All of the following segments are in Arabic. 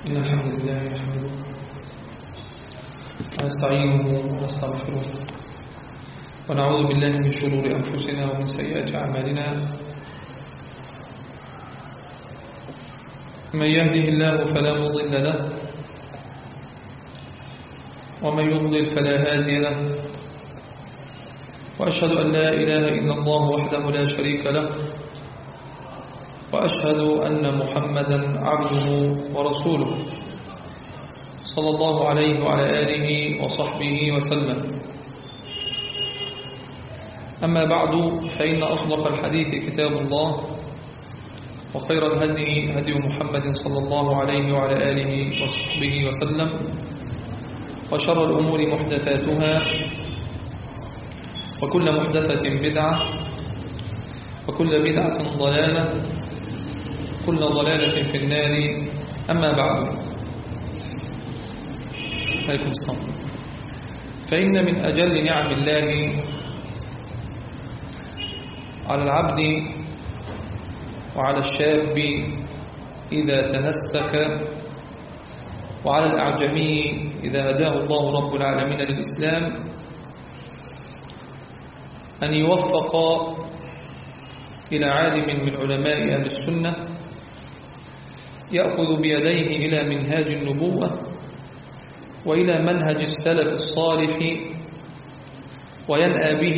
إن الحمد لله نحمده ونستعينه ونستغفره ونعوذ بالله من شرور أنفسنا ومن سيئات أعمالنا. من يهده الله فلا مضل له ومن يضلل فلا هادي له، وأشهد أن لا إله إلا الله وحده لا شريك له، وأشهد أن محمدا عبده ورسوله صلى الله عليه وعلى آله وصحبه وسلم. أما بعد، فإن أصدق الحديث كتاب الله، وخير الهدي هدي محمد صلى الله عليه وعلى آله وصحبه وسلم، وشر الأمور محدثاتها، وكل محدثة بدعة، وكل بدعة ضلالة، كل ضلالة في النار. أما بعد، عليكم السلام. فإن من أجل نعم الله على العبد وعلى الشاب إذا تنسك، وعلى الأعجمي إذا هداه الله رب العالمين للإسلام، أن يوفق إلى عالم من علماء أهل السنة يأخذ بيديه إلى منهاج النبوة وإلى منهج السلف الصالح، وينأى به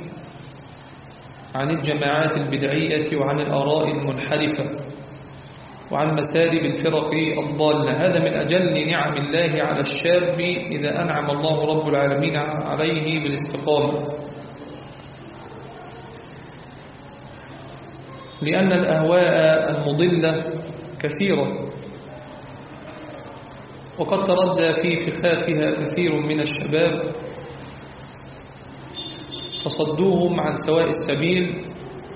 عن الجماعات البدعية وعن الآراء المنحرفة وعن مسالب الفرق الضالة. هذا من أجل نعم الله على الشاب إذا أنعم الله رب العالمين عليه بالاستقامة، لأن الأهواء المضلة كثيرة، وقد تردى في فخاخها كثير من الشباب فصدوهم عن سواء السبيل.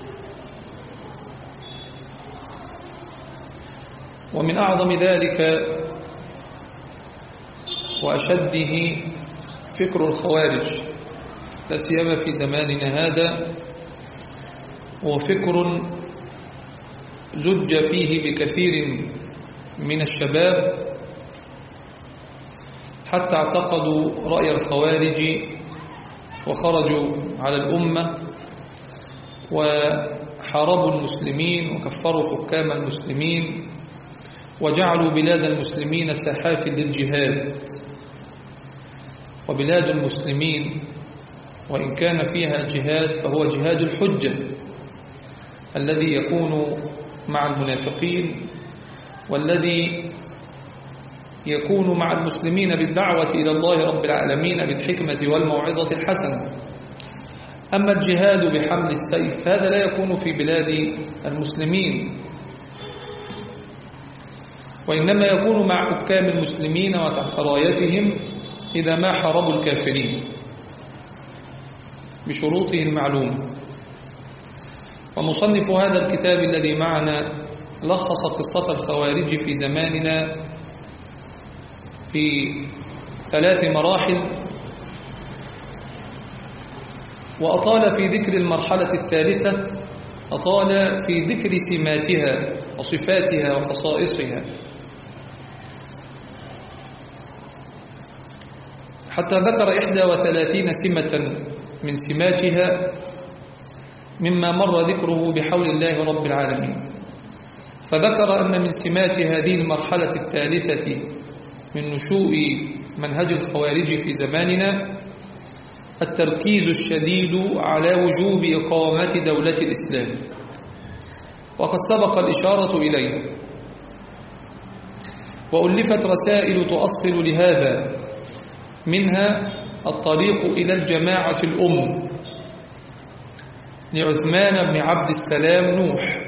ومن أعظم ذلك وأشده فكر الخوارج، لا سيما في زماننا هذا، وفكر زج فيه بكثير من الشباب حتى اعتقدوا رأي الخوارج وخرجوا على الأمة وحاربوا المسلمين وكفروا حكام المسلمين وجعلوا بلاد المسلمين ساحات للجهاد. وبلاد المسلمين وإن كان فيها جهاد فهو جهاد الحجة الذي يكون مع المنافقين، والذي يكون مع المسلمين بالدعوة إلى الله رب العالمين بالحكمة والموعظة الحسنة. أما الجهاد بحمل السيف هذا لا يكون في بلاد المسلمين، وإنما يكون مع حكام المسلمين وتحت رايتهم إذا ما حاربوا الكافرين بشروطه المعلومة. ومصنف هذا الكتاب الذي معنا لخص قصة الخوارج في زماننا في 3 مراحل، وأطال في ذكر المرحلة الثالثة، أطال في ذكر سماتها وصفاتها وخصائصها، حتى ذكر 31 سمة من سماتها مما مر ذكره بحول الله رب العالمين. فذكر أن من سمات هذه المرحلة الثالثة من نشوء منهج الخوارج في زماننا التركيز الشديد على وجوب إقامة دولة الإسلام، وقد سبق الإشارة إليه، وألفت رسائل تؤصل لهذا، منها الطريق إلى الجماعة الأم لعثمان بن عبد السلام نوح،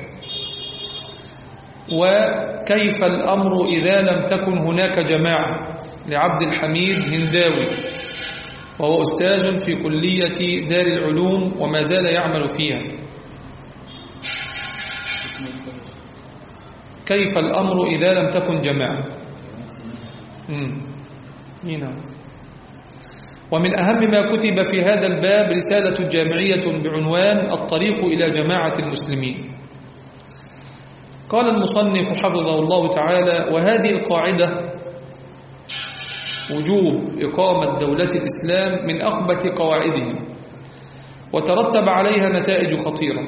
وكيف الأمر إذا لم تكن هناك جماعة لعبد الحميد هنداوي، وهو أستاذ في كلية دار العلوم وما زال يعمل فيها. كيف الأمر إذا لم تكن جماعة. ومن أهم ما كتب في هذا الباب رسالة جامعية بعنوان الطريق إلى جماعة المسلمين، قال المصنف حفظه الله تعالى: وهذه القاعدة وجوب إقامة دولة الإسلام من أخبث قواعده، وترتب عليها نتائج خطيرة،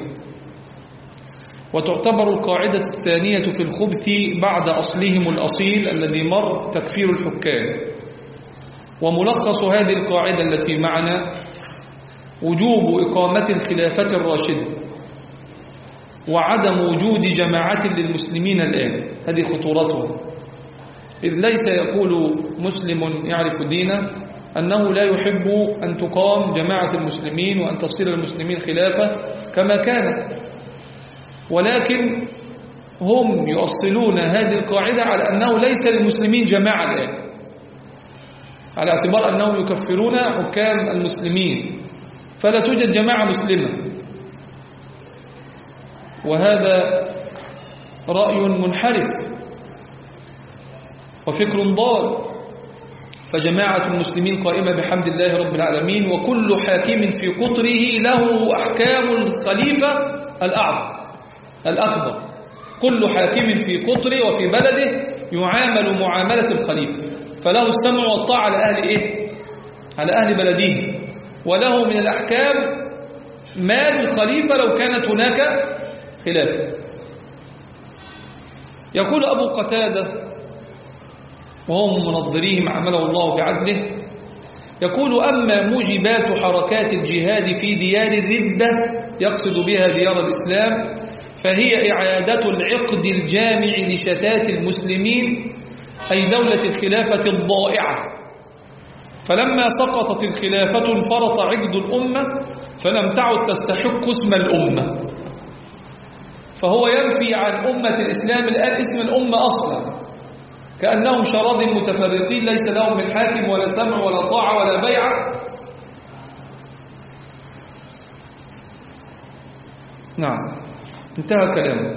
وتعتبر القاعدة الثانية في الخبث بعد أصلهم الأصيل الذي مر تكفير الحكام. وملخص هذه القاعدة التي معنا وجوب إقامة الخلافة الراشدة وعدم وجود جماعة للمسلمين الآن. هذه خطورتها، إذ ليس يقول مسلم يعرف دينه أنه لا يحب أن تقام جماعة المسلمين وأن تصير المسلمين خلافة كما كانت، ولكن هم يؤصلون هذه القاعدة على أنه ليس للمسلمين جماعة الآن، على اعتبار أنهم يكفرون حكام المسلمين، فلا توجد جماعة مسلمة. وهذا رأي منحرف وفكر ضال، فجماعة المسلمين قائمة بحمد الله رب العالمين، وكل حاكم في قطره له أحكام الخليفة الأكبر. كل حاكم في قطره وفي بلده يعامل معاملة الخليفة، فله السمع والطاعة على أهل إيه؟ على أهل بلده، وله من الأحكام ما للخليفة لو كانت هناك خلافة. يقول أبو قتادة وهو من منظريهم عمله الله بعدله، يقول: أما موجبات حركات الجهاد في ديار الردة، يقصد بها ديار الإسلام، فهي إعادة العقد الجامع لشتات المسلمين، أي دولة الخلافة الضائعة. فلما سقطت الخلافة انفرط عقد الأمة، فلم تعد تستحق اسم الأمة. فهو ينفي عن أمة الإسلام الآن اسم الأمة أصلا، كأنهم شراذ متفرقين ليس لهم من حاكم ولا سمع ولا طاعة ولا بيعة. نعم، انتهى كلامه.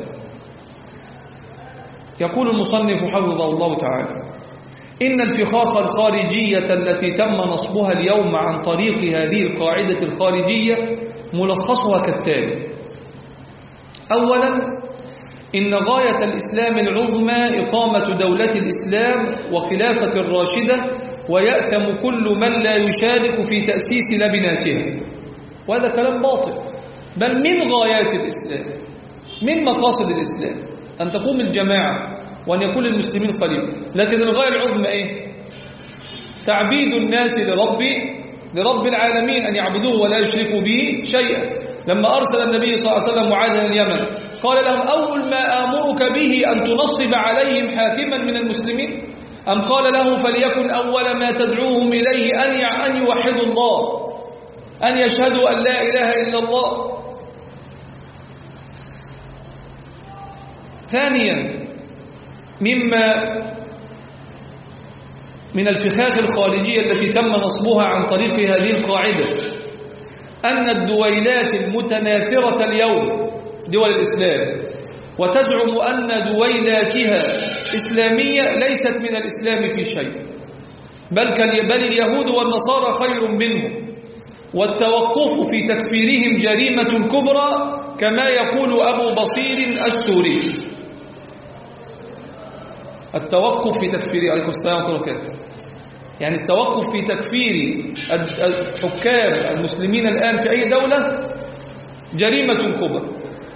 يقول المصنف حفظه الله تعالى: إن الفخاخ الخارجية التي تم نصبها اليوم عن طريق هذه القاعدة الخارجية ملخصها كالتالي: أولا، إن غاية الإسلام العظمى إقامة دولة الإسلام وخلافة الراشدة، ويأثم كل من لا يشارك في تأسيس لبناتها. وهذا كلام باطل، بل من غايات الإسلام، من مقاصد الإسلام أن تقوم الجماعة وأن يكون للمسلمين خليفة، لكن الغاية العظمى إيه؟ تعبيد الناس لرب العالمين، أن يعبدوه ولا يشركوا به شيئا. لما أرسل النبي صلى الله عليه وسلم معاذ إلى اليمن قال لهم: أول ما آمرك به أن تنصب عليهم حاكما من المسلمين، أم قال له: فليكن أول ما تدعوهم إليه أن يوحدوا الله، أن يشهدوا أن لا إله إلا الله. ثانيا، مما من الفخاخ الخارجية التي تم نصبها عن طريق هذه القاعدة أن الدويلات المتناثرة اليوم دول الإسلام وتزعم أن دويلاتها إسلامية ليست من الإسلام في شيء، بل اليهود والنصارى خير منهم، والتوقف في تكفيرهم جريمة كبرى كما يقول أبو بصير السوري. التوقف في تكفير، عليكم السلام ورحمة الله وبركاته، يعني التوقف في تكفير الحكام المسلمين الآن في أي دولة جريمة كبرى.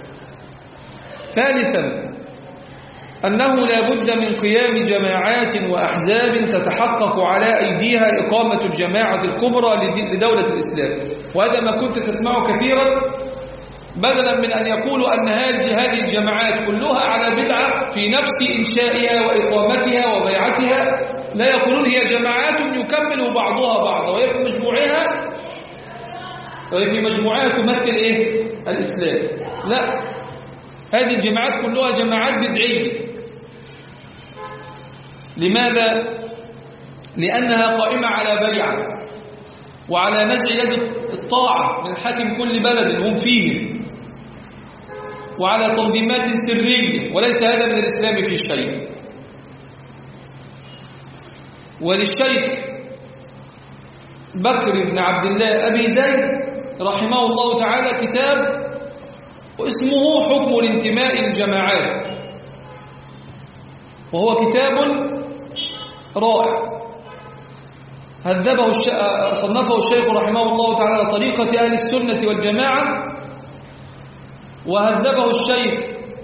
ثالثا، أنه لا بد من قيام جماعات وأحزاب تتحقق على أيديها إقامة الجماعة الكبرى لدولة الإسلام. وهذا ما كنت تسمعه كثيرا، بدلا من أن يقولوا أن هذه الجماعات كلها على بدعة في نفس إنشائها وإقامتها وبيعتها، لا يقولون هي جماعات يكمل بعضها بعضا، وهي في مجموعها تمثل إيه؟ الإسلام. لا، هذه الجماعات كلها جماعات بدعية. لماذا؟ لأنها قائمة على بيعة وعلى نزع يد الطاعة من حاكم كل بلد هم فيه، وعلى تنظيمات سرية، وليس هذا من الإسلام في شيء. وللشيخ بكر بن عبد الله أبي زيد رحمه الله تعالى كتاب اسمه حكم الانتماء الجماعات، وهو كتاب رائع صنفه الشيخ رحمه الله تعالى على طريقة أهل السنة والجماعة، وهذبه الشيخ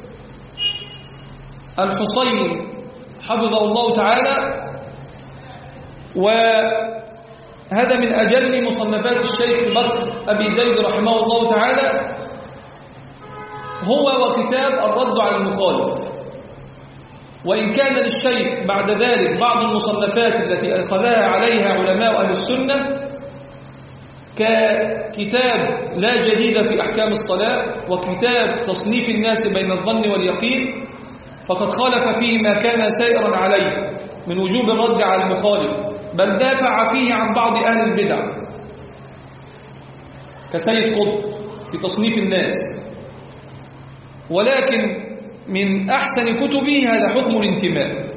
الحصين حفظه الله تعالى، وهذا من أجل مصنفات الشيخ بكر أبي زيد رحمه الله تعالى، هو وكتاب الرد على المخالف. وإن كان للشيخ بعد ذلك بعض المصنفات التي أخذها عليها علماء أهل السنة ككتاب لا جديد في أحكام الصلاة، وكتاب تصنيف الناس بين الظن واليقين، فقد خالف فيه ما كان سائرا عليه من وجوب الرد على المخالف، بل دافع فيه عن بعض أهل البدع كسيد قطب في تصنيف الناس. ولكن من أحسن كتبه هذا حكم الانتماء.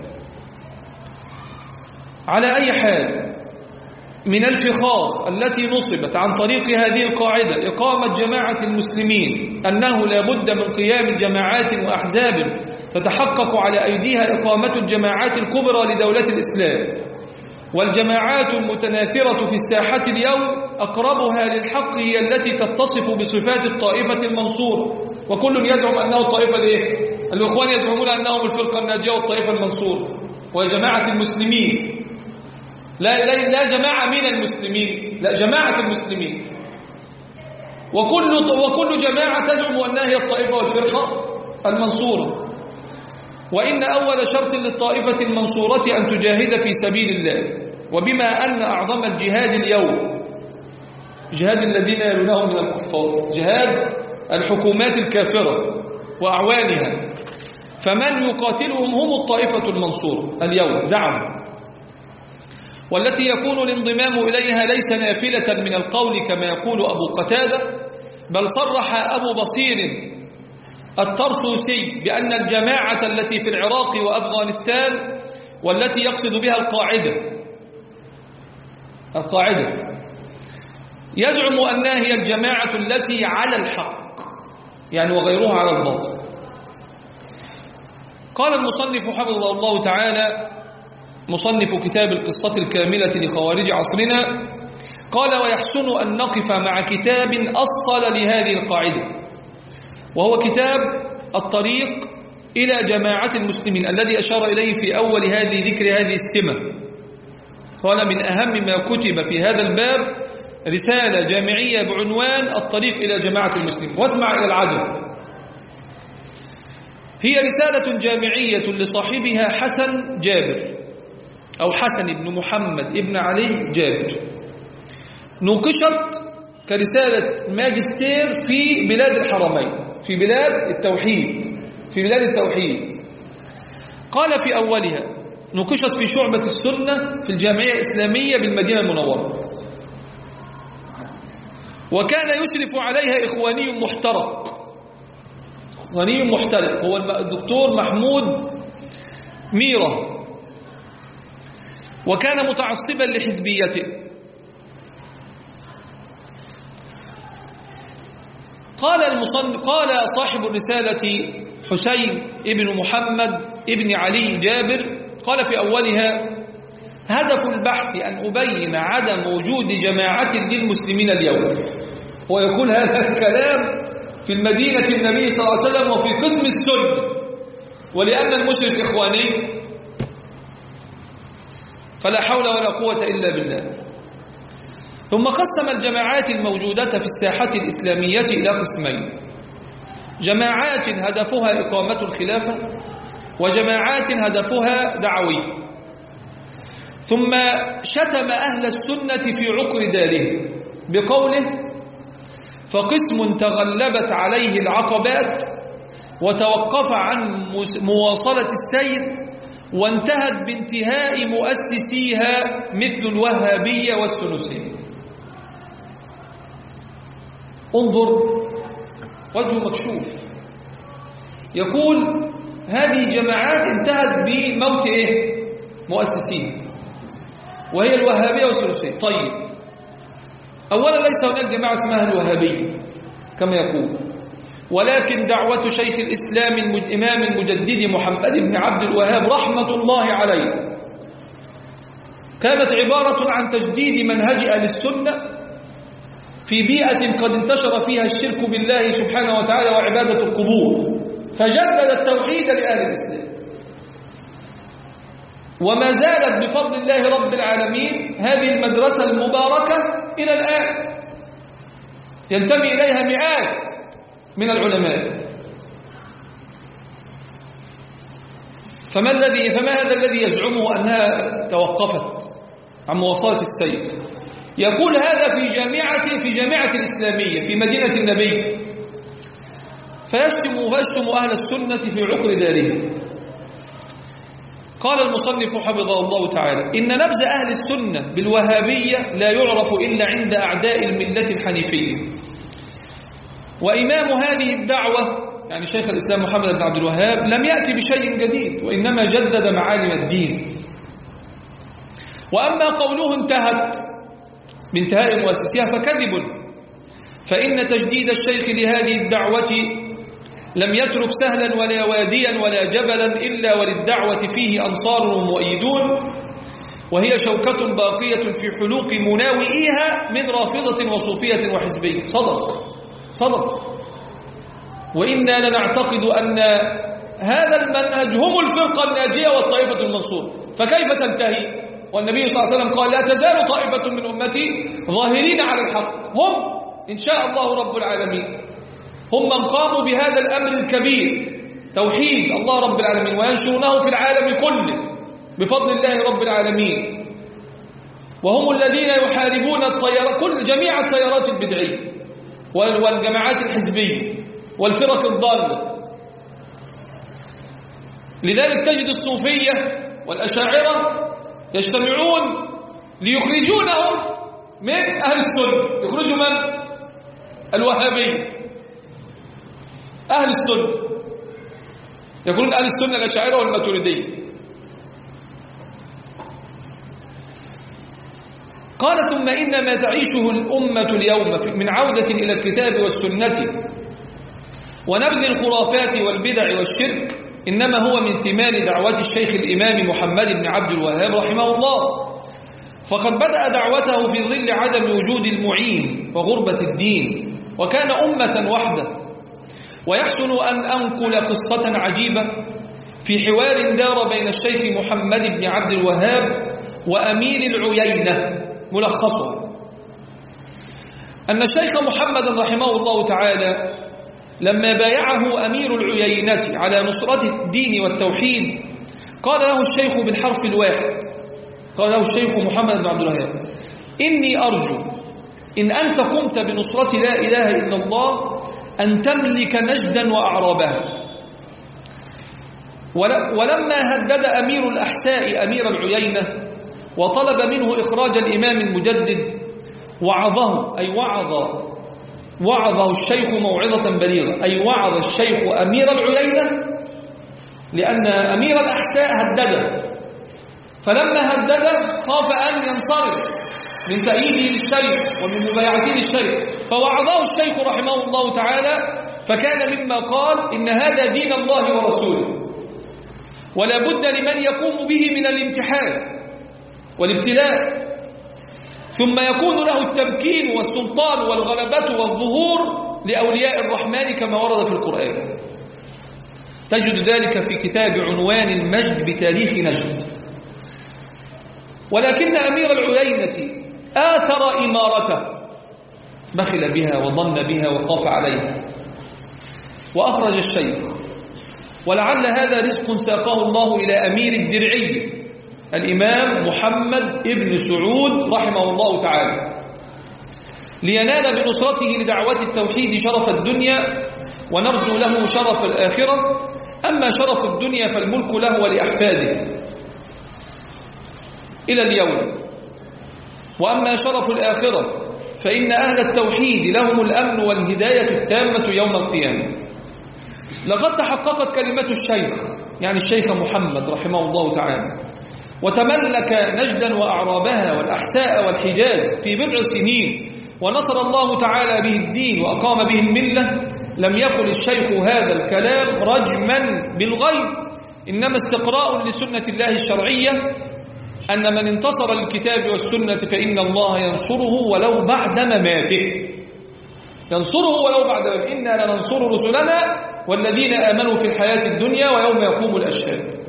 على أي حال، من الفخاخ التي نصبت عن طريق هذه القاعدة إقامة جماعة المسلمين أنه لا بد من قيام جماعات وأحزاب تتحقق على أيديها إقامة الجماعات الكبرى لدولة الإسلام، والجماعات المتناثرة في الساحة اليوم أقربها للحق هي التي تتصف بصفات الطائفة المنصورة، وكل يزعم أنه الطائفة الإخوان يزعمون أنهم الفرقة الناجية والطائفة المنصورة، وجماعة المسلمين لا جماعة من المسلمين، لا جماعة المسلمين، وكل جماعة تزعم أنها هي الطائفة والفرقة المنصورة. وإن أول شرط للطائفة المنصورة أن تجاهد في سبيل الله، وبما أن أعظم الجهاد اليوم جهاد الذين يلونهم من الكفار، جهاد الحكومات الكافرة وأعوانها، فمن يقاتلهم هم الطائفة المنصورة اليوم زعم، والتي يكون الانضمام إليها ليس نافلة من القول كما يقول أبو قتادة، بل صرح أبو بصير الطرسوسي بأن الجماعة التي في العراق وأفغانستان، والتي يقصد بها القاعدة يزعم أنها هي الجماعة التي على الحق، يعني وغيرها على الباطل. قال المصنف حفظه الله تعالى مصنف كتاب القصة الكاملة لخوارج عصرنا، قال: ويحسن أن نقف مع كتاب أصل لهذه القاعدة، وهو كتاب الطريق إلى جماعة المسلمين الذي أشار إليه في أول ذكر هذه السمة. قال: من أهم ما كتب في هذا الباب رسالة جامعية بعنوان الطريق إلى جماعة المسلمين. واسمع إلى العجب، هي رسالة جامعية لصاحبها حسن جابر أو حسن بن محمد ابن علي جابر، نوقشت كرسالة ماجستير في بلاد الحرمين، في بلاد التوحيد. قال في أولها: نوقشت في شعبة السنة في الجامعية الإسلامية بالمدينة المنورة، وكان يشرف عليها إخواني محترق هو الدكتور محمود ميرة، وكان متعصبا لحزبيته. قال صاحب الرسالة حسين ابن محمد ابن علي جابر، قال في أولها: هدف البحث أن أبين عدم وجود جماعة للمسلمين اليوم. هو يقول هذا الكلام في المدينة النبي صلى الله عليه وسلم وفي قسم السنة، ولأن المشرك إخواني فلا حول ولا قوة إلا بالله. ثم قسم الجماعات الموجودة في الساحة الإسلامية إلى قسمين: جماعات هدفها إقامة الخلافة، وجماعات هدفها دعوي. ثم شتم أهل السنة في عقر داره بقوله: فقسم تغلبت عليه العقبات وتوقف عن مواصلة السير، وانتهت بانتهاء مؤسسيها مثل الوهابية والسنوسية. انظر، وجه مكشوف، يقول هذه جماعات انتهت بموت مؤسسين، وهي الوهابية والسلفية. طيب، أولا ليس هناك جماعة اسمها الوهابية كما يقول، ولكن دعوة شيخ الإسلام إمام المجدد محمد بن عبد الوهاب رحمة الله عليه كانت عبارة عن تجديد منهج أهل السنة في بيئة قد انتشر فيها الشرك بالله سبحانه وتعالى وعبادة القبور، فجدد التوحيد لأهل الإسلام. وما زالت بفضل الله رب العالمين هذه المدرسة المباركة إلى الآن ينتمي إليها مئات من العلماء. فما هذا الذي يزعمه أنها توقفت عن مواصلة السير؟ يقول هذا في جامعة الإسلامية في مدينة النبي، فيشتم أهل السنة في عقر داره. قال المصنف حفظه الله تعالى: إن نبذ أهل السنة بالوهابية لا يعرف إلا عند أعداء الملة الحنيفية. وإمام هذه الدعوة يعني شيخ الإسلام محمد بن عبد الوهاب لم يأتي بشيء جديد، وإنما جدد معالم الدين. وأما قوله انتهت بانتهاء مؤسسها فكذب، فإن تجديد الشيخ لهذه الدعوة لم يترك سهلا ولا واديا ولا جبلا إلا وللدعوة فيه أنصار ومؤيدون، وهي شوكة باقية في حلوق مناوئيها من رافضة وصوفية وحزبية. صدق. وإنا لنعتقد أن هذا المنهج هم الفرقة الناجية والطائفة المنصورة، فكيف تنتهي؟ والنبي صلى الله عليه وسلم قال: لا تزال طائفة من أمتي ظاهرين على الحق، هم إن شاء الله رب العالمين، هم من قاموا بهذا الأمر الكبير توحيد الله رب العالمين وينشرونه في العالم كله بفضل الله رب العالمين. وهم الذين يحاربون جميع التيارات البدعية والجماعات الحزبية والفرق الضالة. لذلك تجد الصوفية والأشاعرة يجتمعون ليخرجونهم من أهل السنة. يخرجوا من؟ الوهابية. أهل السنة يقولون أهل السنة الأشاعرة والماتريدية. قال: ثم إن ما تعيشه الأمة اليوم من عودة إلى الكتاب والسنة ونبذ الخرافات والبدع والشرك إنما هو من ثمار دعوة الشيخ الإمام محمد بن عبد الوهاب رحمه الله، فقد بدأ دعوته في ظل عدم وجود المعين وغربة الدين، وكان أمة واحدة. ويحسن أن أنقل قصة عجيبة في حوار دار بين الشيخ محمد بن عبد الوهاب وأمير العيينة، ملخصها أن الشيخ محمد رحمه الله تعالى لما بايعه أمير العيينة على نصرة الدين والتوحيد قال له الشيخ بالحرف الواحد، قال له الشيخ محمد بن عبد الوهاب: إني أرجو إن أنت قمت بنصرة لا إله إلا الله أن تملك نجدا وأعرابها. ولما هدد أمير الأحساء أمير العيينة وطلب منه إخراج الإمام المجدد وعظه، أي وعظه الشيخ موعظة بليغة، أي وعظ الشيخ أمير العيينة، لأن أمير الأحساء هدده، فلما هدده خاف أن ينصرف من تأييده للشيخ ومن مبايعته للشيخ، فوعظه الشيخ رحمه الله تعالى، فكان مما قال: إن هذا دين الله ورسوله، ولا بد لمن يقوم به من الامتحان والابتلاء، ثم يكون له التمكين والسلطان والغلبة والظهور لأولياء الرحمن كما ورد في القرآن. تجد ذلك في كتاب عنوان المجد بتاريخ نجد. ولكن أمير العيينة آثر إمارته، بخل بها وظن بها وخاف عليها، وأخرج الشيخ، ولعل هذا رزق ساقه الله إلى أمير الدرعية الإمام محمد ابن سعود رحمه الله تعالى، لينال بنصرته لدعوة التوحيد شرف الدنيا، ونرجو له شرف الآخرة. أما شرف الدنيا فالملك له ولأحفاده إلى اليوم، وأما شرف الآخرة فإن أهل التوحيد لهم الأمن والهداية التامة يوم القيامة. لقد تحققت كلمة الشيخ، يعني الشيخ محمد رحمه الله تعالى، وتملك نجدا وأعرابها والأحساء والحجاز في بضع سنين، ونصر الله تعالى به الدين وأقام به الملة، لم يقل الشيخ هذا الكلام رجما بالغيب، إنما استقراء لسنة الله الشرعية، أن من انتصر للكتاب والسنة فإن الله ينصره ولو بعد مماته، ينصره ولو بعد مماته. إنا لننصر رسلنا والذين آمنوا في الحياة الدنيا ويوم يقوم الأشهاد.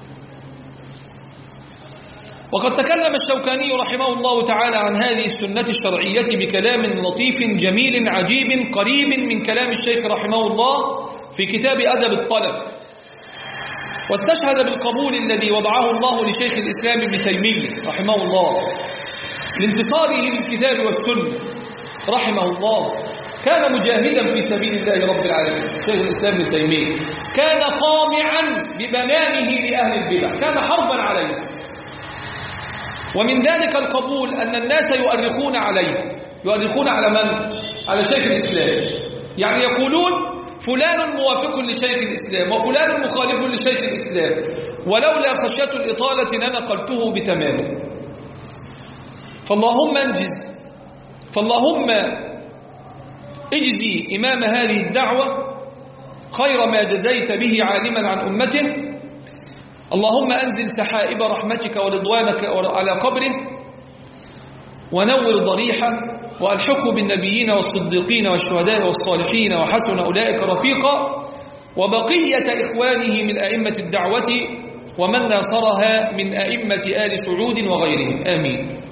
وقد تكلم الشوكاني رحمه الله تعالى عن هذه السنة الشرعية بكلام لطيف جميل عجيب قريب من كلام الشيخ رحمه الله في كتاب أدب الطلب، واستشهد بالقبول الذي وضعه الله لشيخ الإسلام ابن تيمية رحمه الله لانتصاره للكتاب والسنة رحمه الله. كان مجاهدا في سبيل الله رب العالمين شيخ الإسلام ابن تيمية، كان قامعا ببنانه لأهل البدع، كان حربا عليه. ومن ذلك القبول أن الناس يؤرخون عليه، يؤرخون على من؟ على شيخ الإسلام، يعني يقولون فلان موافق لشيخ الإسلام وفلان مخالف لشيخ الإسلام، ولولا خشية الإطالة لنقلته بتمامه. فاللهم اجزي إمام هذه الدعوة خير ما جزيت به عالما عن أمته. اللهم أنزل سحائب رحمتك ورضوانك على قبره، ونور ضريحه، وألحقه بالنبيين والصديقين والشهداء والصالحين وحسن أولئك رفيقا، وبقية إخوانه من أئمة الدعوة ومن ناصرها من أئمة آل سعود وغيرهم، آمين.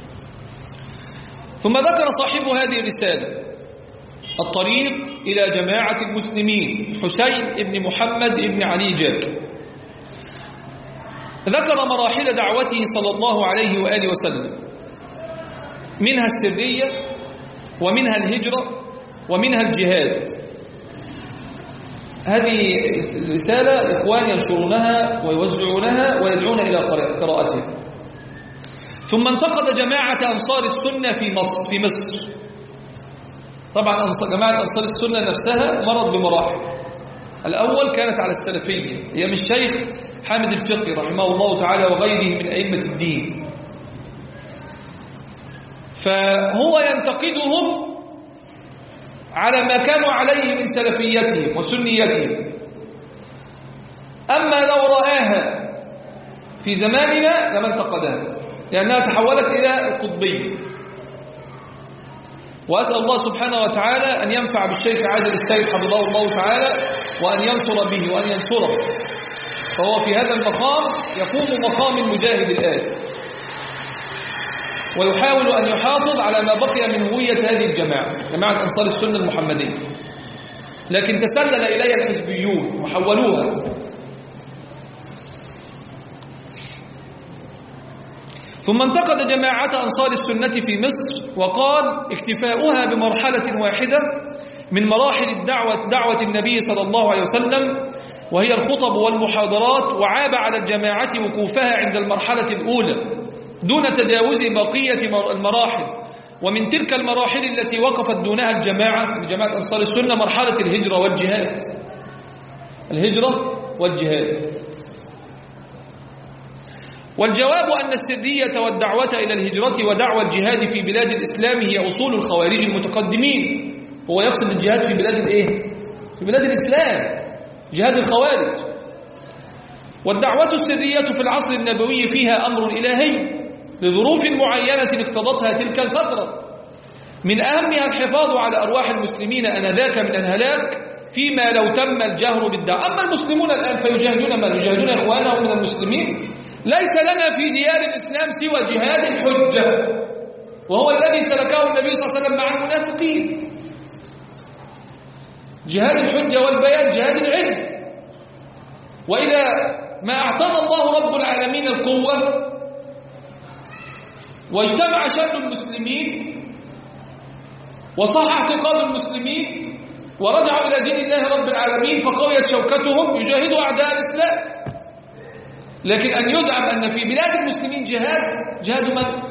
ثم ذكر صاحب هذه الرسالة الطريق إلى جماعة المسلمين حسين بن محمد بن علي جابر، ذكر مراحل دعوته صلى الله عليه وآله وسلم، منها السرية ومنها الهجرة ومنها الجهاد. هذه الرسالة إخوان ينشرونها ويوزعونها ويدعون إلى قراءتها. ثم انتقد جماعة أنصار السنة في مصر. طبعا جماعة أنصار السنة نفسها مرت بمراحل. الأول كانت على السلفية، هي من الشيخ حامد الفقي رحمه الله تعالى وغيره من أئمة الدين، فهو ينتقدهم على ما كانوا عليه من سلفيتهم وسنيتهم. أما لو رآها في زماننا لما انتقدها، لأنها تحولت إلى القطبية. وأسأل الله سبحانه وتعالى أن ينفع بالشيخ عادل السيد حفظه الله تعالى، وأن ينصر به وأن ينصره، فهو في هذا المقام يقوم مقام المجاهد الآن، ويحاول أن يحافظ على ما بقي من هوية هذه الجماعة، جماعة أنصار السنة المحمدية، لكن تسلل إليها الحزبيون وحولوها. ثم انتقد جماعة أنصار السنة في مصر وقال اكتفاؤها بمرحلة واحدة من مراحل دعوة النبي صلى الله عليه وسلم، وهي الخطب والمحاضرات، وعاب على الجماعة وقوفها عند المرحلة الأولى دون تجاوز بقية المراحل. ومن تلك المراحل التي وقفت دونها جماعة أنصار السنة مرحلة الهجرة والجهاد. الهجرة والجهاد. والجواب أن السرية والدعوة إلى الهجرة ودعوة الجهاد في بلاد الإسلام هي أصول الخوارج المتقدمين. هو يقصد الجهاد في بلاد الإيه؟ في بلاد الإسلام، جهاد الخوارج. والدعوة السرية في العصر النبوي فيها أمر إلهي لظروف معينة اقتضتها تلك الفترة، من أهمها الحفاظ على أرواح المسلمين آنذاك من الهلاك فيما لو تم الجهر بالدعوة. أما المسلمون الآن فيجاهدون من؟ يجاهدون إخوانهم من المسلمين. ليس لنا في ديار الإسلام سوى جهاد الحجة، وهو الذي سلكه النبي صلى الله عليه وسلم مع المنافقين. جهاد الحجة والبيان، جهاد العلم. وإذا ما أعطانا الله رب العالمين القوة واجتمع شمل المسلمين وصح اعتقاد المسلمين ورجعوا إلى دين الله رب العالمين فقويت شوكتهم، يجاهدوا أعداء الإسلام. لكن أن يزعم أن في بلاد المسلمين جهاد من؟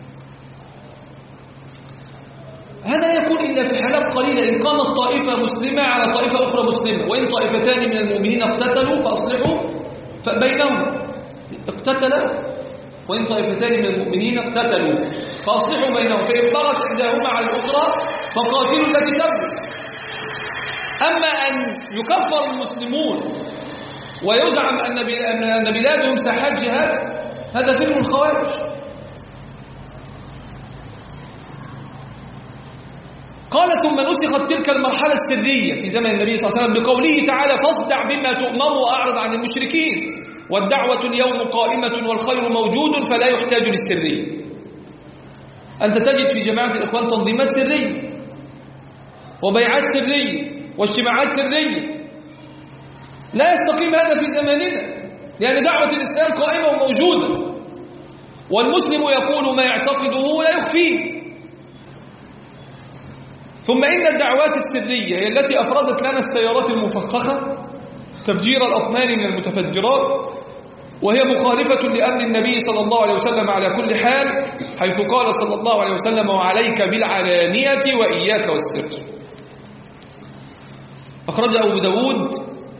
هذا يكون إلا في حالات قليلة، إن قامت طائفة مسلمة على طائفة أخرى مسلمة، وإن طائفتان من المؤمنين اقتتلوا فأصلحوا بينهم. اقتتلوا، وإن طائفتان من المؤمنين اقتتلوا فأصلحوا بينهم، فإن بغت إحداهما على الأخرى فقاتلوا التي تبغي. أما أن يكفر المسلمون ويزعم أن بلادهم ساحات جهاد، هذا فيلم الخوارج. قال ثم نسخت تلك المرحلة السرية في زمن النبي صلى الله عليه وسلم بقوله تعالى فاصدع بما تؤمر وأعرض عن المشركين والدعوة اليوم قائمة والخير موجود فلا يحتاج للسرية. أنت تجد في جماعة الإخوان تنظيمات سرية وبيعات سرية واجتماعات سرية. لا يستقيم هذا في زماننا، لأن دعوة الإسلام قائمة وموجودة، والمسلم يقول ما يعتقده لا يخفيه. ثم إن الدعوات السرية هي التي أفرزت لنا السيارات المفخخة تفجير الأطنان من المتفجرات، وهي مخالفة لأمر النبي صلى الله عليه وسلم على كل حال، حيث قال صلى الله عليه وسلم وعليك بالعلانية وإياك والسر. أخرج أبو داود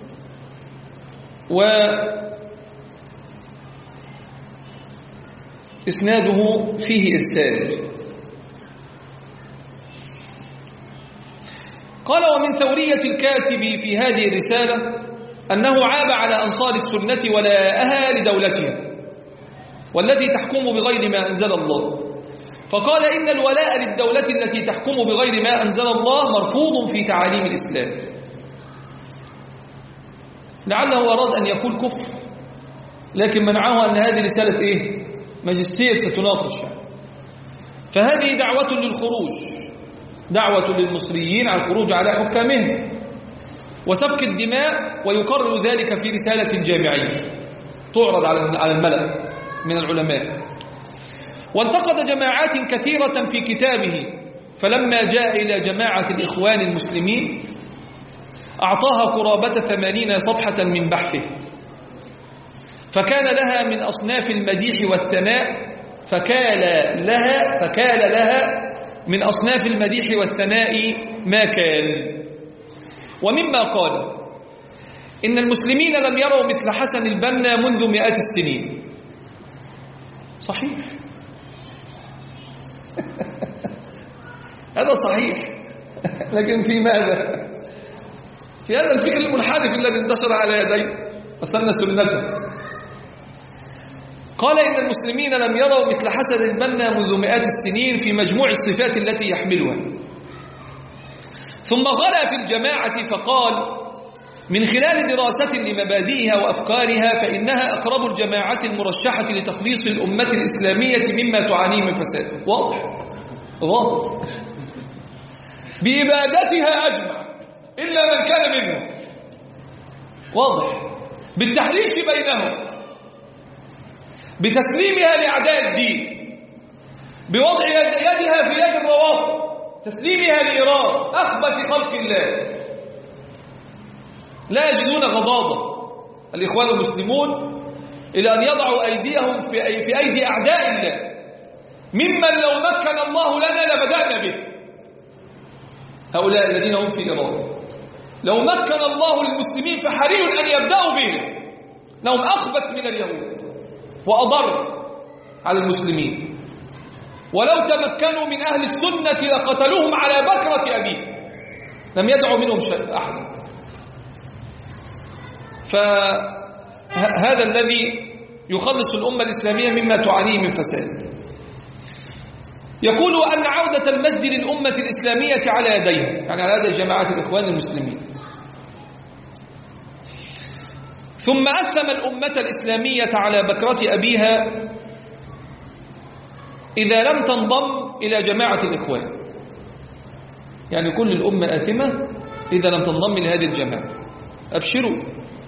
وإسناده فيه إرسال. قال ومن ثورية الكاتب في هذه الرسالة أنه عاب على أنصار السنة ولاءها لدولتها والتي تحكم بغير ما أنزل الله، فقال إن الولاء للدولة التي تحكم بغير ما أنزل الله مرفوض في تعاليم الإسلام. لعله أراد أن يقول كفر، لكن منعه أن هذه رسالة ماجستير ستناقش. فهذه دعوة للخروج، دعوة للمصريين على الخروج على حكامهم وسفك الدماء، ويقرر ذلك في رسالة جامعية تعرض على الملأ من العلماء. وانتقد جماعات كثيرة في كتابه، فلما جاء إلى جماعة الإخوان المسلمين أعطاها قرابة 80 صفحة من بحثه، فكان لها من أصناف المديح والثناء فكال لها من أصناف المديح والثناء ما كان. ومما قال إن المسلمين لم يروا مثل حسن البنا منذ مئات السنين. صحيح هذا صحيح، لكن في ماذا؟ في هذا الفكر المنحرف الذي انتشر على يديه وسن سنته. قال إن المسلمين لم يروا مثل حسن البنا منذ مئات السنين في مجموع الصفات التي يحملها. ثم غلا في الجماعة فقال من خلال دراسة لمبادئها وأفكارها فإنها أقرب الجماعات المرشحة لتخليص الأمة الإسلامية مما تعانيه من فساد. واضح بإبادتها أجمع إلا من كان منهم، واضح بالتحريش بينهم، بتسليمها لأعداء الدين، بوضع يدها في يد الروافض، تسليمها لإيران أخبث خلق الله. لا يجدون غضاضة الإخوان المسلمون إلى أن يضعوا أيديهم في أيدي أعداء الله ممن لو مكن الله لنا لبدأنا به. هؤلاء الذين هم في إيران لو مكن الله المسلمين فحري أن يبدأوا بهم، لهم أخبث من اليهود وأضر على المسلمين، ولو تمكنوا من أهل السنة لقتلوهم على بكرة أبيه، لم يدعوا منهم أحدا. فهذا الذي يخلص الأمة الإسلامية مما تعانيه من فساد. يقول أن عودة المجد للأمة الإسلامية على يديها، يعني على يد جماعات الإخوان المسلمين. ثم أثم الأمة الإسلامية على بكرة أبيها إذا لم تنضم إلى جماعة الإخوان، يعني كل الأمة آثمة إذا لم تنضم لهذه الجماعة. أبشروا.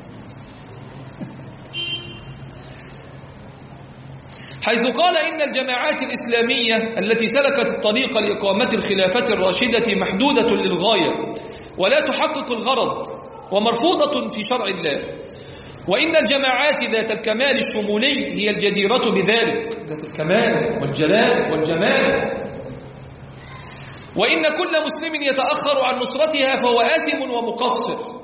حيث قال إن الجماعات الإسلامية التي سلكت الطريق لإقامة الخلافة الراشدة محدودة للغاية ولا تحقق الغرض ومرفوضة في شرع الله، وإن الجماعات ذات الكمال الشمولي هي الجديرة بذلك، ذات الكمال والجلال والجمال، وإن كل مسلم يتأخر عن نصرتها فهو آثم ومقصر.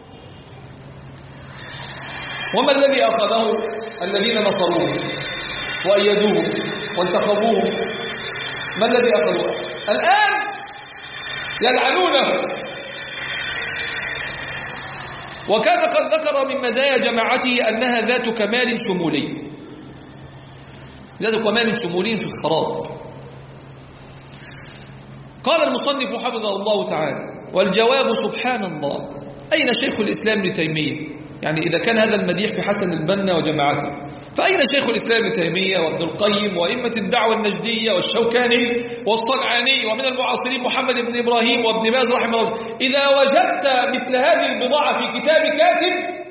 وما الذي أخذه الذين نصروه وأيدوه وانتخبوه؟ ما الذي أخذوه؟ الآن يلعنونه وكان قد ذكر من مزايا جماعته أنها ذات كمال شمولي، ذات كمال شمولي في الخراب. قال المصنف حفظه الله تعالى: والجواب سبحان الله، أين شيخ الإسلام ابن تيمية؟ يعني إذا كان هذا المديح في حسن البنا وجماعته، فأين شيخ الإسلام ابن تيمية وابن القيم وأئمة الدعوة النجدية والشوكاني والصنعاني ومن المعاصرين محمد بن إبراهيم وابن باز رحمه الله؟ إذا وجدت مثل هذه البضاعة في كتاب كاتب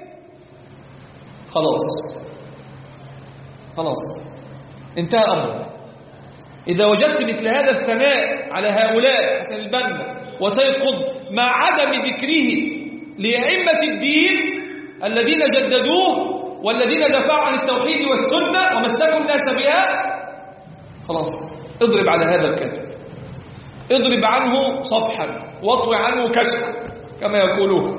خلاص انتهى أمره. إذا وجدت مثل هذا الثناء على هؤلاء حسن البنا وسيد قطب مع عدم ذكره لأئمة الدين الذين جددوه والذين دفعوا عن التوحيد والسنة ومسكوا الناس بها، خلاص اضرب على هذا الكاتب، اضرب عنه صفحا واطوي عنه كشفا كما يقولون.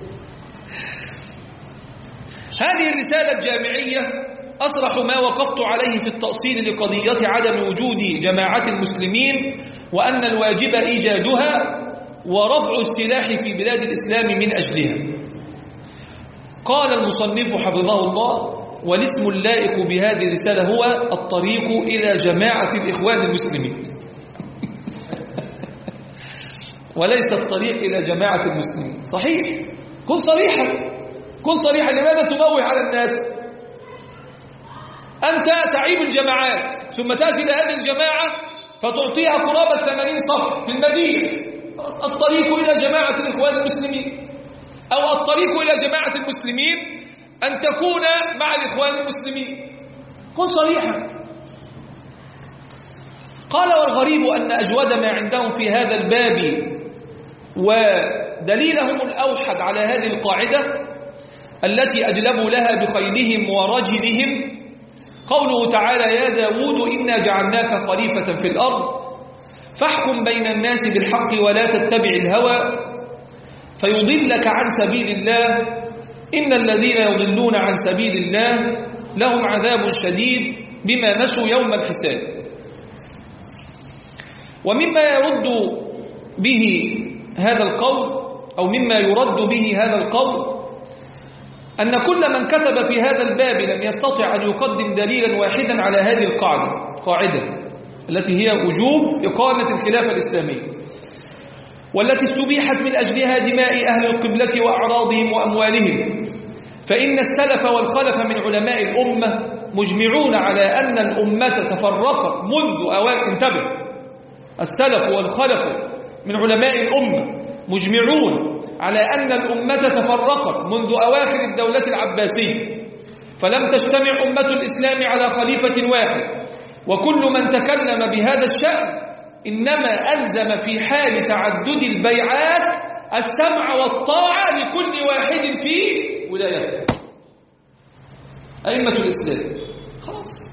هذه الرسالة الجامعية أصرح ما وقفت عليه في التأصيل لقضية عدم وجود جماعة المسلمين، وأن الواجب إيجادها ورفع السلاح في بلاد الإسلام من أجلها. قال المصنف حفظه الله: والاسم اللائق بهذه الرسالة هو الطريق إلى جماعة الإخوان المسلمين وليس الطريق إلى جماعة المسلمين. صحيح، كن صريحا، لماذا تموه على الناس؟ أنت تعيب الجماعات ثم تأتي لهذه الجماعة فتعطيها قرابة 80 صفحة في المدينة. الطريق إلى جماعة الإخوان المسلمين، أو الطريق إلى جماعة المسلمين أن تكون مع الإخوان المسلمين. كن صريحا. قال: والغريب أن أجود ما عندهم في هذا الباب ودليلهم الأوحد على هذه القاعدة التي أجلبوا لها بخيلهم ورجلهم قوله تعالى: يا داود إنا جعلناك خليفة في الأرض فاحكم بين الناس بالحق ولا تتبع الهوى فيضلك عن سبيل الله إن الذين يضلون عن سبيل الله لهم عذاب شديد بما نسوا يوم الحساب. ومما يرد به هذا القول، أو مما يرد به هذا القول، أن كل من كتب في هذا الباب لم يستطع أن يقدم دليلا واحدا على هذه القاعدة التي هي وجوب إقامة الخلافة الإسلامية، والتي استبيحت من أجلها دماء أهل القبلة وأعراضهم وأموالهم. فإن السلف والخلف من علماء الأمة مجمعون على أن الأمة تفرقت منذ أوان. انتبه، السلف والخلف من علماء الأمة مجمعون على أن الأمة تفرقت منذ أواخر الدولة العباسية، فلم تجتمع أمة الإسلام على خليفة واحد، وكل من تكلم بهذا الشأن إنما ألزم في حال تعدد البيعات السمع والطاعة لكل واحد في ولايته. أئمة الإسلام خلاص،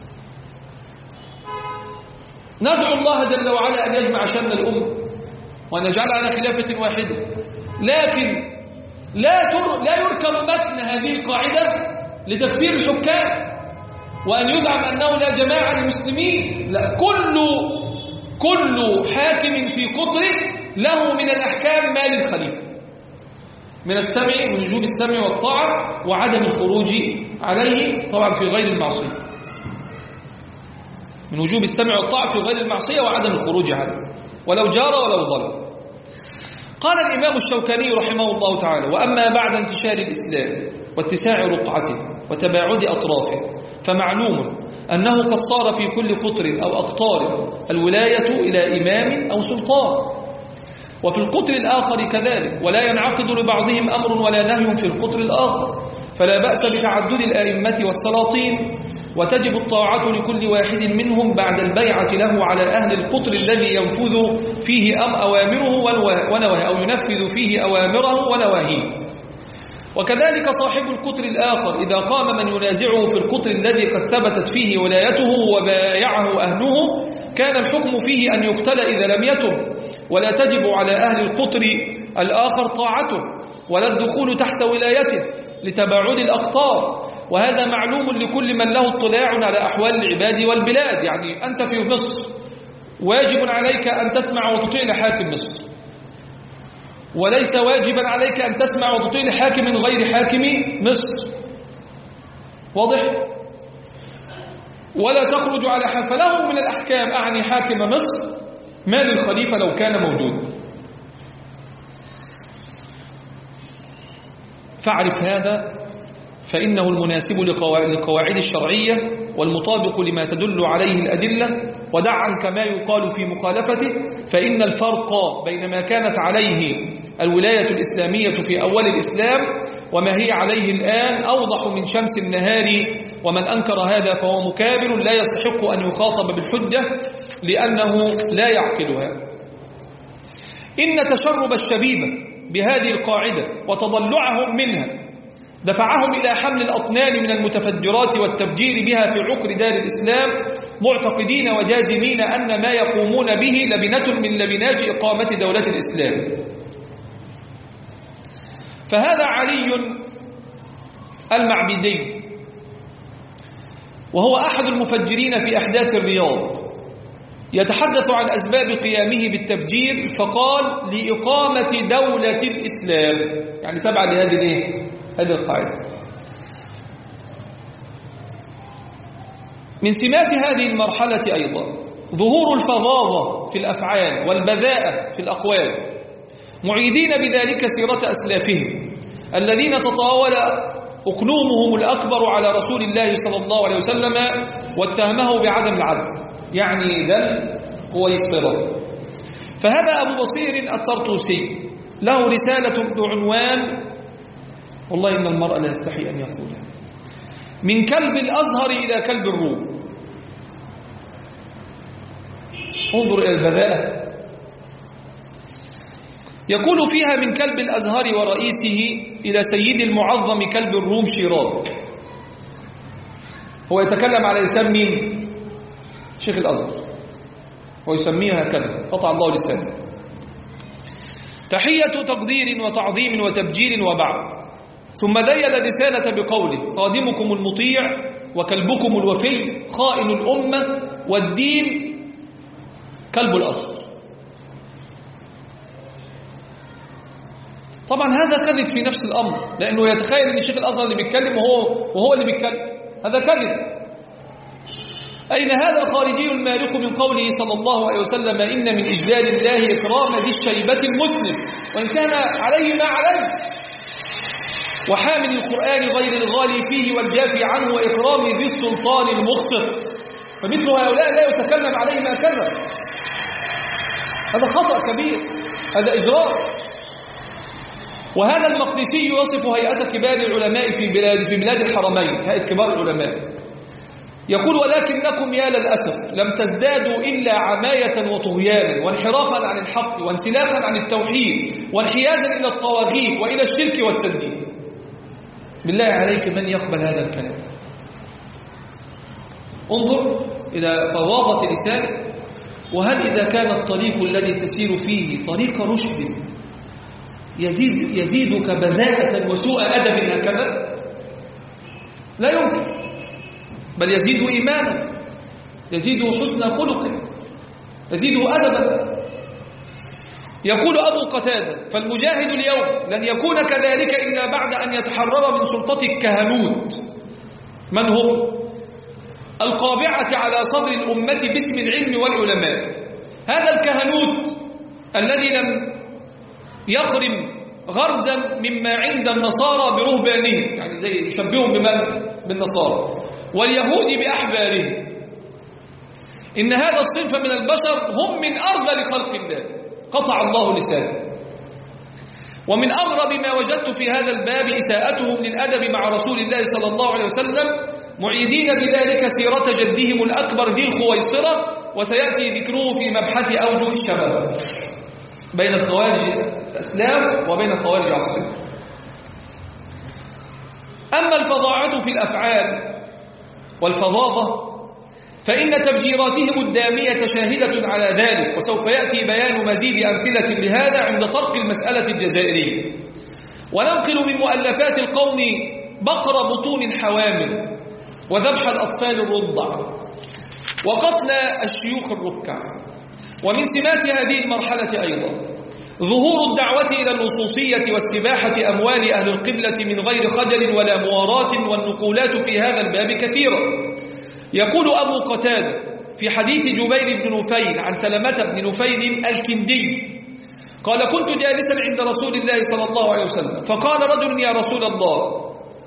ندعو الله جل وعلا أن يجمع شمل الأمة وأن يجعلها على خلافة واحدة، لكن لا يركب متن هذه القاعدة لتكفير الحكام وأن يزعم أنه لا جماعة للمسلمين. لا، كل حاكم في قطره له من الأحكام ما للخليفة من السمع، من وجوب السمع والطاعة وعدم الخروج عليه، طبعا في غير المعصية، من وجوب السمع والطاعة في غير المعصية وعدم الخروج عليه ولو جار ولو ظلم. قال الإمام الشوكاني رحمه الله تعالى: وأما بعد انتشار الإسلام واتساع رقعته وتباعد أطرافه فمعلوم أنه قد صار في كل قطر أو أقطار الولاية إلى إمام أو سلطان، وفي القطر الآخر كذلك، ولا ينعقد لبعضهم أمر ولا نهي في القطر الآخر، فلا بأس بتعدد الآئمة والسلاطين، وتجب الطاعة لكل واحد منهم بعد البيعة له على أهل القطر الذي ينفذ فيه أوامره ونواهيه، أو ينفذ فيه أوامره ونواهيه. وكذلك صاحب القطر الآخر إذا قام من ينازعه في القطر الذي قد ثبتت فيه ولايته وبايعه أهله كان الحكم فيه أن يقتل إذا لم يتب، ولا تجب على أهل القطر الآخر طاعته ولا الدخول تحت ولايته لتباعد الأقطار، وهذا معلوم لكل من له اطلاع على أحوال العباد والبلاد. يعني أنت في مصر واجب عليك أن تسمع وتطيع لحاكم مصر، وليس واجبا عليك أن تسمع وتطيع لحاكم غير حاكم مصر، واضح؟ ولا تخرج على حاكم، فله من الأحكام أعني حاكم مصر ما للخليفة لو كان موجودا. فاعرف هذا فإنه المناسب للقواعد الشرعية والمطابق لما تدل عليه الأدلة، ودع عنك ما يقال في مخالفته، فإن الفرق بين ما كانت عليه الولاية الإسلامية في أول الإسلام وما هي عليه الآن أوضح من شمس النهار، ومن أنكر هذا فهو مكابر لا يستحق أن يخاطب بالحجة لأنه لا يعقلها. إن تشرب الشبيبة بهذه القاعدة وتضلعهم منها دفعهم إلى حمل الأطنان من المتفجرات والتفجير بها في عقر دار الإسلام، معتقدين وجازمين أن ما يقومون به لبنة من لبنات إقامة دولة الإسلام. فهذا علي المعبدي وهو أحد المفجرين في أحداث الرياض يتحدث عن أسباب قيامه بالتفجير، فقال لإقامة دولة الإسلام، يعني تبع لهذه هذه القاعدة. من سمات هذه المرحلة أيضا ظهور الفظاظة في الأفعال والبذاءة في الأقوال، معيدين بذلك سيرة أسلافهم الذين تطاول أقلومهم الأكبر على رسول الله صلى الله عليه وسلم واتهمه بعدم العدل، يعني ذل قويصرة. فهذا أبو بصير الطرطوسي له رسالة بعنوان، والله إن المرء لا يستحي أن يقولها، من كلب الأزهر إلى كلب الروم. انظر إلى البذاءة. يقول فيها من كلب الأزهر ورئيسه إلى سيد المعظم كلب الروم شيراك. هو يتكلم على لسان مين؟ شيخ الأزهر، ويسميه هكذا قطع الله لسانه. تحية تقدير وتعظيم وتبجيل وبعد. ثم ذيل الرسالة بقوله خادمكم المطيع وكلبكم الوفي خائن الأمة والدين كلب الأزهر. طبعا هذا كذب في نفس الأمر، لأنه يتخيل أن الشيخ الأزهر اللي بيتكلم وهو اللي بيتكلم، هذا كذب. أين هذا الخارجي المارق من قوله صلى الله عليه وسلم إن من إجلال الله إكرام ذي الشيبة المسلم وإن كان عليه ما عليه، وحامل القرآن غير الغالي فيه والجافي عنه وإكرام ذي السلطان المقصر، فمثل هؤلاء لا يتكلم عليهم هكذا. هذا خطأ كبير، هذا إجرام. وهذا المقدسي يصف هيئة كبار العلماء في بلاد الحرمين، هيئة كبار العلماء، يقول ولكنكم يا للأسف لم تزدادوا إلا عماية وطغيانا وانحرافا عن الحق وانسلاخا عن التوحيد وانحيازا إلى الطواغيت وإلى الشرك والتنديد. بالله عليك من يقبل هذا الكلام؟ انظر إلى فظاظة لسانه. وهل إذا كان الطريق الذي تسير فيه طريق رشد يزيدك بذاءة وسوء أدب هكذا؟ لا يمكن، بل يزيد إيمانا، يزيد حسن خلق، يزيد أدبا. يقول أبو قتادة فالمجاهد اليوم لن يكون كذلك إلا بعد أن يتحرر من سلطة الكهنوت. من هم؟ القابعة على صدر الأمة باسم العلم والعلماء. هذا الكهنوت الذي لم يخرم غرزا مما عند النصارى برهبانهم، يعني زي يشبههم بمن؟ بالنصارى، واليهود بأحبارهم. إن هذا الصنف من البشر هم من أرذل خلق الله، قطع الله لسانه. ومن أغرب ما وجدت في هذا الباب إساءتهم للأدب مع رسول الله صلى الله عليه وسلم، معيدين بذلك سيرة جدهم الأكبر ذي الخويصرة، وسيأتي ذكره في مبحث أوجه الشباب بين الخوارج الإسلام وبين خوارج عصرهم. أما الفظاعة في الأفعال والفظاظة فإن تفجيراتهم الدامية شاهدة على ذلك، وسوف يأتي بيان مزيد أمثلة لهذا عند طرق المسألة الجزائرية. وننقل من مؤلفات القوم بقر بطون الحوامل وذبح الأطفال الرضع وقتل الشيوخ الركع. ومن سمات هذه المرحلة أيضا ظهور الدعوة إلى اللصوصية واستباحة أموال أهل القبلة من غير خجل ولا مواراة، والنقولات في هذا الباب كثيرة. يقول أبو قتادة في حديث جبير بن نفيل عن سلمة بن نفيل الكندي قال: كنت جالسا عند رسول الله صلى الله عليه وسلم، فقال رجل: يا رسول الله،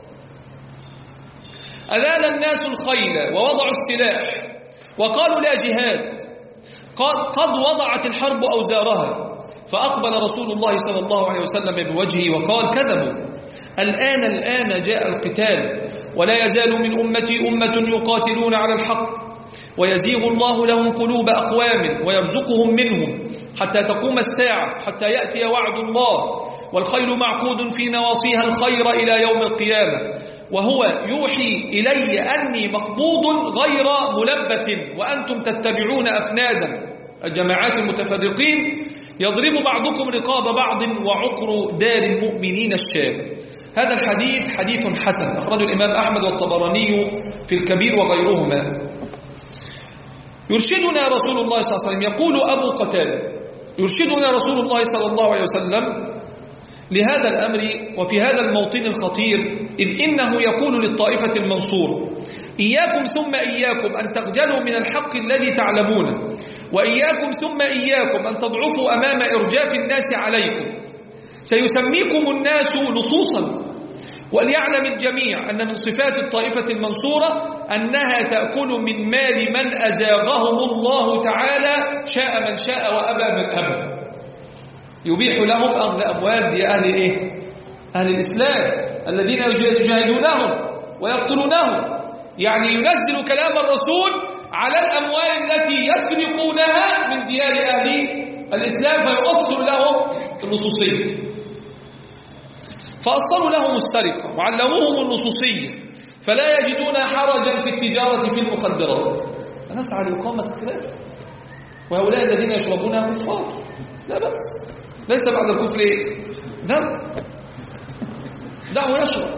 أذال الناس الخيل ووضعوا السلاح وقالوا لا جهاد، قد وضعت الحرب أوزارها. فأقبل رسول الله صلى الله عليه وسلم بوجهه وقال: كذبوا، الآن جاء القتال، ولا يزال من أمتي أمة يقاتلون على الحق، ويزيغ الله لهم قلوب أقوام ويرزقهم منهم حتى تقوم الساعة، حتى يأتي وعد الله، والخيل معقود في نواصيها الخير إلى يوم القيامة، وهو يوحي إلي أني مقبوض غير ملبت، وأنتم تتبعون أفنادا الجماعات المتفرقين، يضرب بعضكم رقاب بعض، وعقر دار المؤمنين الشام. هذا الحديث حديث حسن، أخرجه الإمام أحمد والطبراني في الكبير وغيرهما. يرشدنا رسول الله صلى الله عليه وسلم، يقول أبو قتادة: يرشدنا رسول الله صلى الله عليه وسلم لهذا الأمر وفي هذا الموطن الخطير، إذ إنه يقول للطائفة المنصورة: إياكم ثم إياكم أن تخجلوا من الحق الذي تعلمونه، وإياكم ثم إياكم أن تضعفوا أمام إرجاف الناس عليكم، سيسميكم الناس لصوصا. وليعلم الجميع أن من صفات الطائفة المنصورة أنها تأكل من مال من أزاغهم الله تعالى، شاء من شاء وأبى من أبى. يبيح لهم أخذ أموال دي أهل الإسلام الذين يجاهدونهم ويقتلونهم، يعني ينزل كلام الرسول على الأموال التي يسرقونها من ديار أهل الإسلام، فيؤصل لهم اللصوصية، فأصلوا لهم السرقة وعلموهم اللصوصية، فلا يجدون حرجا في التجارة في المخدرات. نسعى لإقامة الخلافة، وهؤلاء الذين يشربونها كفار، لا بأس، ليس بعد الكفر ذنب، دعه يشرب.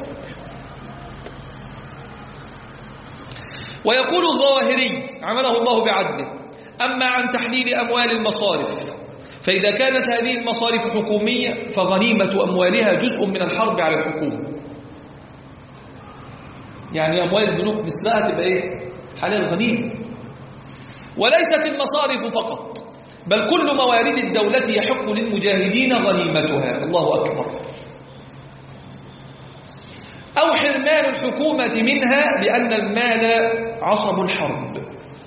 ويقول الظواهري عمله الله بعدله: أما عن تحليل أموال المصارف، فإذا كانت هذه المصارف حكومية فغنيمة أموالها جزء من الحرب على الحكومة. يعني أموال البنوك مثلها تبقى حلال غنيمة. وليست المصارف فقط، بل كل موارد الدولة يحق للمجاهدين غنيمتها. الله أكبر. أو حرمان الحكومة منها لأن المال عصب الحرب.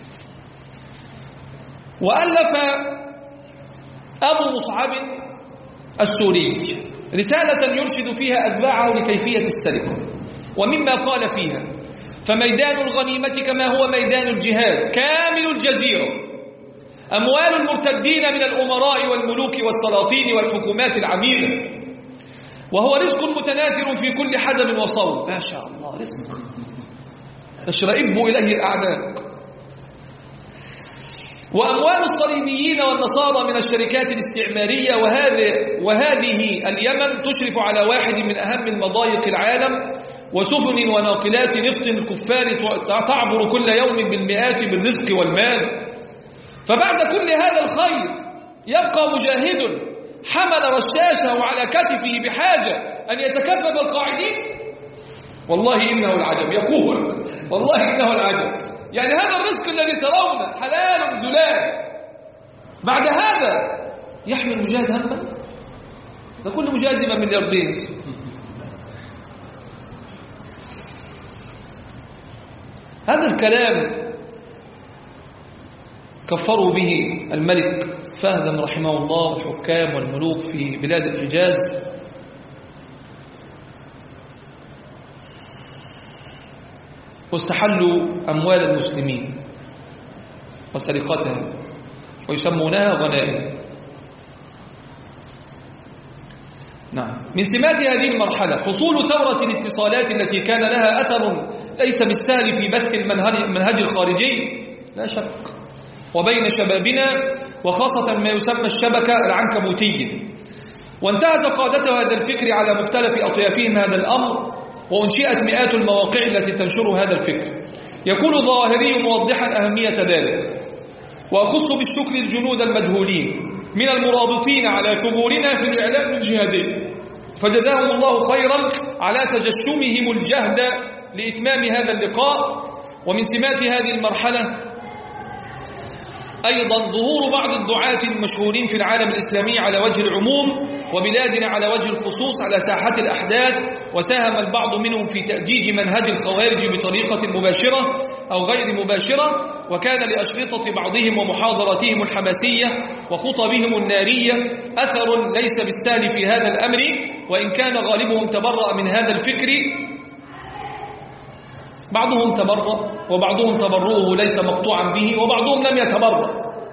وألف أبو مصعب السوري رسالة يرشد فيها أتباعه لكيفية السرقة، ومما قال فيها: فميدان الغنيمة كما هو ميدان الجهاد كامل الجزيرة، أموال المرتدين من الأمراء والملوك والسلاطين والحكومات العميلة، وهو رزق متناثر في كل حدب وصوب. ما شاء الله، رزق تشرئب إليه الأعناق. وأموال الصليبيين والنصارى من الشركات الاستعمارية، وهذه اليمن تشرف على واحد من أهم المضايق العالم، وسفن وناقلات نفط الكفار تعبر كل يوم بالمئات بالرزق والمال. فبعد كل هذا الخير يبقى مجاهد حمل رشاشه على كتفه بحاجة أن يتكفف القاعدين. والله إنه العجب، يقول والله إنه العجب. يعني هذا الرزق الذي ترون حلال زلال، بعد هذا يحمل مجاهد هما؟ ده كل مجاهد يبقى ملياردير. هذا الكلام كفروا به الملك فهدا رحمه الله والحكام والملوك في بلاد الحجاز، واستحلوا أموال المسلمين وسرقتها ويسمونها غنائم. نعم، من سمات هذه المرحلة حصول ثورة الاتصالات التي كان لها أثر ليس بالسهل في بث المنهج الخارجي، لا شك، وبين شبابنا، وخاصة ما يسمى الشبكة العنكبوتية. وانتهز قادة هذا الفكر على مختلف أطيافهم هذا الأمر، وأنشئت مئات المواقع التي تنشر هذا الفكر. يقول الظواهري موضحا أهمية ذلك: وأخص بالشكر الجنود المجهولين من المرابطين على ثغورنا في الإعلام الجهادي، فجزاهم الله خيرا على تجشمهم الجهد لإتمام هذا اللقاء. ومن سمات هذه المرحلة أيضا ظهور بعض الدعاة المشهورين في العالم الإسلامي على وجه العموم وبلادنا على وجه الخصوص على ساحة الأحداث، وساهم البعض منهم في تأجيج منهج الخوارج بطريقة مباشرة أو غير مباشرة، وكان لأشرطة بعضهم ومحاضراتهم الحماسية وخطبهم النارية أثر ليس بالسهل في هذا الأمر، وإن كان غالبهم تبرأ من هذا الفكر. بعضهم تبرأ وبعضهم تبرؤه ليس مقطوعا به، وبعضهم لم يتبرأ،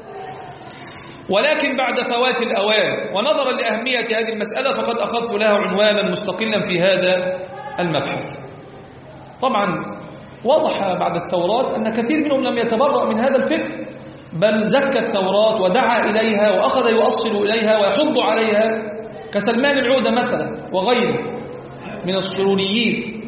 ولكن بعد فوات الأوان ونظرا لأهمية هذه المسألة فقد أخذت لها عنوانا مستقلا في هذا المبحث. طبعا واضح بعد الثورات أن كثير منهم لم يتبرأ من هذا الفكر، بل زكى الثورات ودعا إليها وأخذ يؤصل إليها ويحض عليها، كسلمان العودة مثلا وغيره من السروريين.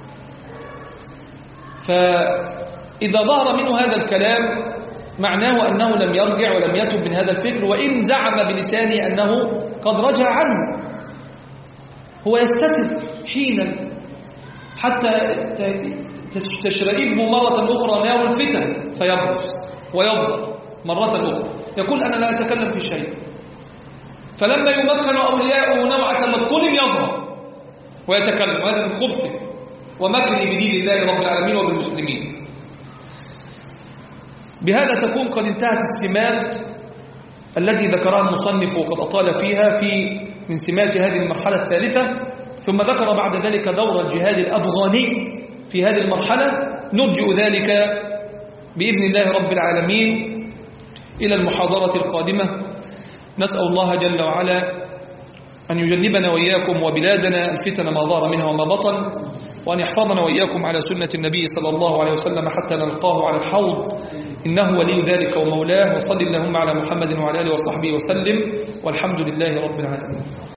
فإذا ظهر منه هذا الكلام معناه أنه لم يرجع ولم يتب من هذا الفكر، وإن زعم بلسانه أنه قد رجع عنه. هو يستتب حينا حتى تشرئبه مرة أخرى نار الفتن فيبرز ويظهر مرة أخرى، يقول أنا لا أتكلم في شيء، فلما يمكن أولياءه نوع تمكن يظهر ويتكلم، وهذا من خبثه ومكره بدين الله رب العالمين وبالمسلمين. بهذا تكون قد انتهت السمات التي ذكرها المصنف وقد أطال فيها من سمات هذه المرحلة الثالثة، ثم ذكر بعد ذلك دور الجهاد الأفغاني في هذه المرحلة. نرجع ذلك بإذن الله رب العالمين إلى المحاضرة القادمة. نسأل الله جل وعلا أن يجنبنا وإياكم وبلادنا الفتن ما ظهر منها وما بطن، وأن يحفظنا وإياكم على سنة النبي صلى الله عليه وسلم حتى نلقاه على الحوض، إنه ولي ذلك ومولاه. وصل اللهم على محمد وعلى آله وصحبه وسلم، والحمد لله رب العالمين.